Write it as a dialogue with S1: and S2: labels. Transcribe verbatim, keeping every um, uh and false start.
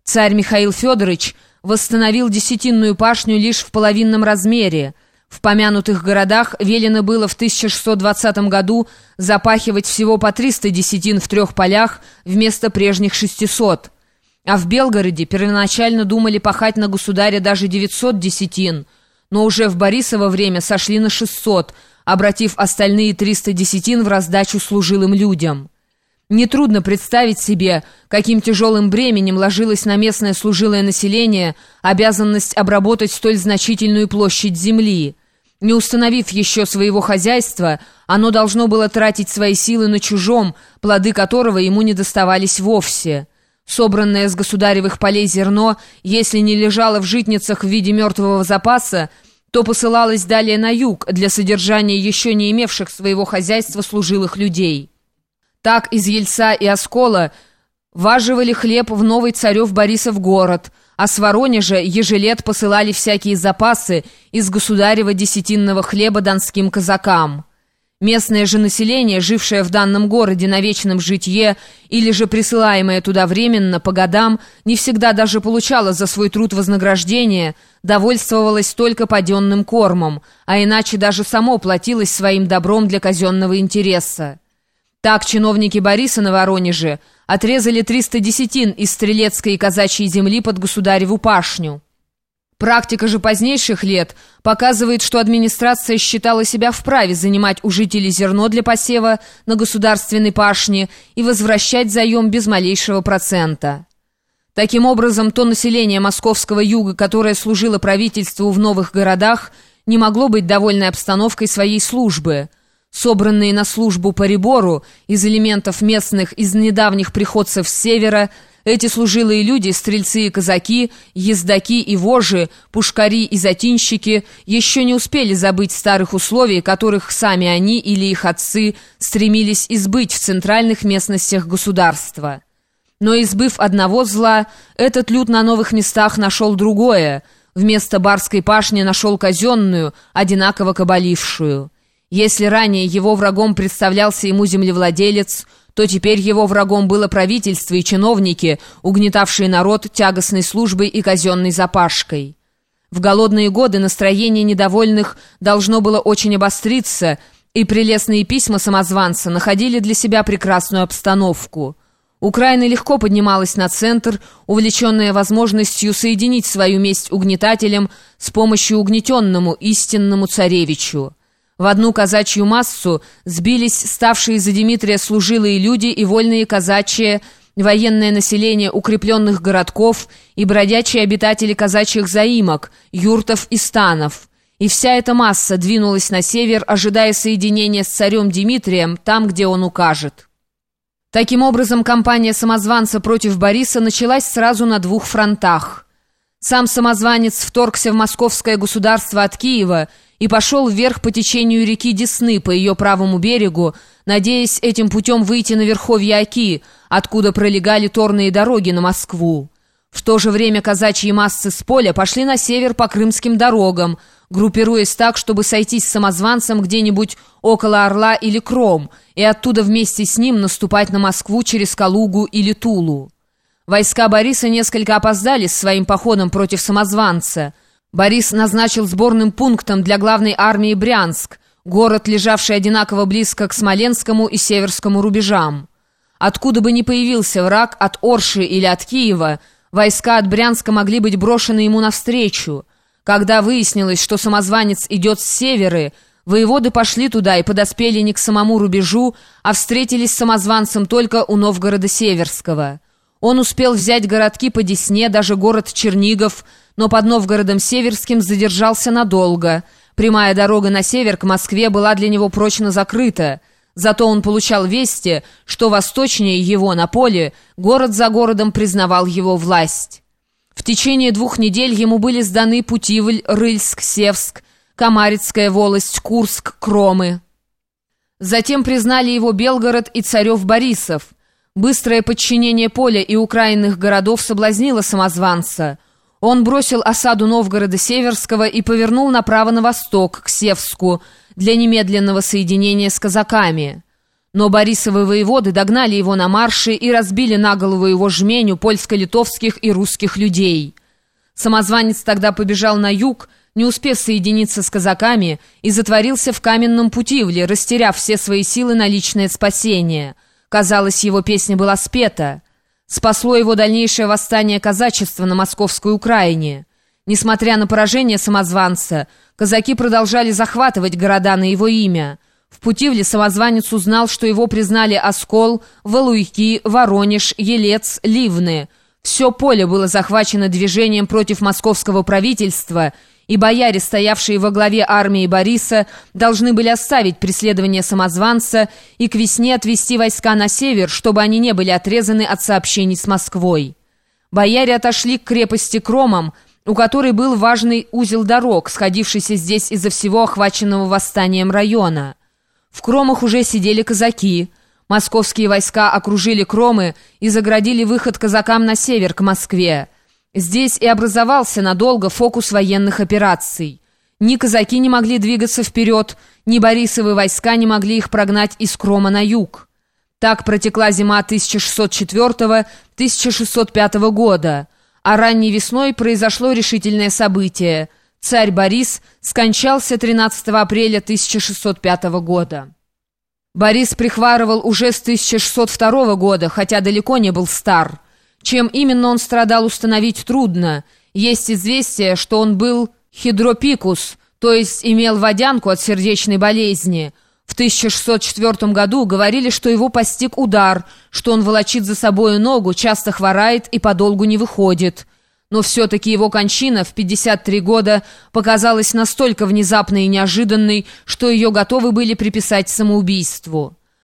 S1: Царь Михаил Федорович восстановил десятинную пашню лишь в половинном размере. В помянутых городах велено было в тысяча шестьсот двадцатом году запахивать всего по триста десятин в трех полях вместо прежних шестисот. А в Белгороде первоначально думали пахать на государя даже девятьсот десятин, но уже в Борисово время сошли на шестьсот, обратив остальные триста десятин в раздачу служилым людям. Нетрудно представить себе, каким тяжелым бременем ложилась на местное служилое население обязанность обработать столь значительную площадь земли. Не установив еще своего хозяйства, оно должно было тратить свои силы на чужом, плоды которого ему не доставались вовсе. Собранное с государевых полей зерно, если не лежало в житницах в виде мертвого запаса, то посылалось далее на юг для содержания еще не имевших своего хозяйства служилых людей. Так из Ельца и Оскола важивали хлеб в Новый Царев Борисов город, а с Воронежа ежелет посылали всякие запасы из государева десятинного хлеба донским казакам. Местное же население, жившее в данном городе на вечном житье или же присылаемое туда временно по годам, не всегда даже получало за свой труд вознаграждение, довольствовалось только паденным кормом, а иначе даже само платилось своим добром для казенного интереса. Так чиновники Бориса на Воронеже отрезали триста десятин из стрелецкой и казачьей земли под государеву пашню. Практика же позднейших лет показывает, что администрация считала себя вправе занимать у жителей зерно для посева на государственной пашне и возвращать заем без малейшего процента. Таким образом, то население московского юга, которое служило правительству в новых городах, не могло быть довольной обстановкой своей службы. Собранные на службу по ребору из элементов местных, из недавних приходцев с севера, эти служилые люди, стрельцы и казаки, ездаки и вожжи, пушкари и затинщики, еще не успели забыть старых условий, которых сами они или их отцы стремились избыть в центральных местностях государства. Но избыв одного зла, этот люд на новых местах нашел другое, вместо барской пашни нашел казенную, одинаково кабалившую. Если ранее его врагом представлялся ему землевладелец, то теперь его врагом было правительство и чиновники, угнетавшие народ тягостной службой и казенной запашкой. В голодные годы настроение недовольных должно было очень обостриться, и прелестные письма самозванца находили для себя прекрасную обстановку. Украина легко поднималась на центр, увлеченная возможностью соединить свою месть угнетателям с помощью угнетенному истинному царевичу. В одну казачью массу сбились ставшие за Дмитрия служилые люди и вольные казачье, военное население укрепленных городков и бродячие обитатели казачьих заимок, юртов и станов. И вся эта масса двинулась на север, ожидая соединения с царем Дмитрием там, где он укажет. Таким образом, кампания самозванца против Бориса началась сразу на двух фронтах. Сам самозванец вторгся в московское государство от Киева и пошел вверх по течению реки Десны по ее правому берегу, надеясь этим путем выйти на верховье Оки, откуда пролегали торные дороги на Москву. В то же время казачьи массы с поля пошли на север по крымским дорогам, группируясь так, чтобы сойтись с самозванцем где-нибудь около Орла или Кром, и оттуда вместе с ним наступать на Москву через Калугу или Тулу. Войска Бориса несколько опоздали с своим походом против самозванца. Борис назначил сборным пунктом для главной армии Брянск, город, лежавший одинаково близко к Смоленскому и Северскому рубежам. Откуда бы ни появился враг, от Орши или от Киева, войска от Брянска могли быть брошены ему навстречу. Когда выяснилось, что самозванец идет с севера, воеводы пошли туда и подоспели не к самому рубежу, а встретились с самозванцем только у Новгорода Северского. Он успел взять городки по Десне, даже город Чернигов, но под Новгородом Северским задержался надолго. Прямая дорога на север к Москве была для него прочно закрыта. Зато он получал вести, что восточнее его на поле город за городом признавал его власть. В течение двух недель ему были сданы Путивль, Рыльск, Севск, Камарицкая волость, Курск, Кромы. Затем признали его Белгород и Царев-Борисов. Быстрое подчинение поля и украинных городов соблазнило самозванца. Он бросил осаду Новгорода Северского и повернул направо на восток, к Севску, для немедленного соединения с казаками. Но Борисовы воеводы догнали его на марше и разбили на голову его жменю польско-литовских и русских людей. Самозванец тогда побежал на юг, не успев соединиться с казаками, и затворился в Каменном Путивле, растеряв все свои силы на личное спасение. Казалось, его песня была спета. Спасло его дальнейшее восстание казачества на Московской Украине. Несмотря на поражение самозванца, казаки продолжали захватывать города на его имя. В Путивле самозванец узнал, что его признали Оскол, Валуйки, Воронеж, Елец, Ливны. Все поле было захвачено движением против московского правительства, и бояре, стоявшие во главе армии Бориса, должны были оставить преследование самозванца и к весне отвести войска на север, чтобы они не были отрезаны от сообщений с Москвой. Бояре отошли к крепости Кромом, у которой был важный узел дорог, сходившийся здесь из-за всего охваченного восстанием района. В Кромах уже сидели казаки. Московские войска окружили Кромы и заградили выход казакам на север, к Москве. Здесь и образовался надолго фокус военных операций. Ни казаки не могли двигаться вперед, ни Борисовы войска не могли их прогнать из Крома на юг. Так протекла зима тысяча шестьсот четвёртого — тысяча шестьсот пятого года, а ранней весной произошло решительное событие. Царь Борис скончался тринадцатого апреля тысяча шестьсот пятого года. Борис прихварывал уже с тысяча шестьсот второго года, хотя далеко не был стар. Чем именно он страдал, установить трудно. Есть известие, что он был хидропикус, то есть имел водянку от сердечной болезни. В тысяча шестьсот четвёртом году говорили, что его постиг удар, что он волочит за собою ногу, часто хворает и подолгу не выходит. Но все-таки его кончина в пятьдесят три года показалась настолько внезапной и неожиданной, что ее готовы были приписать самоубийству.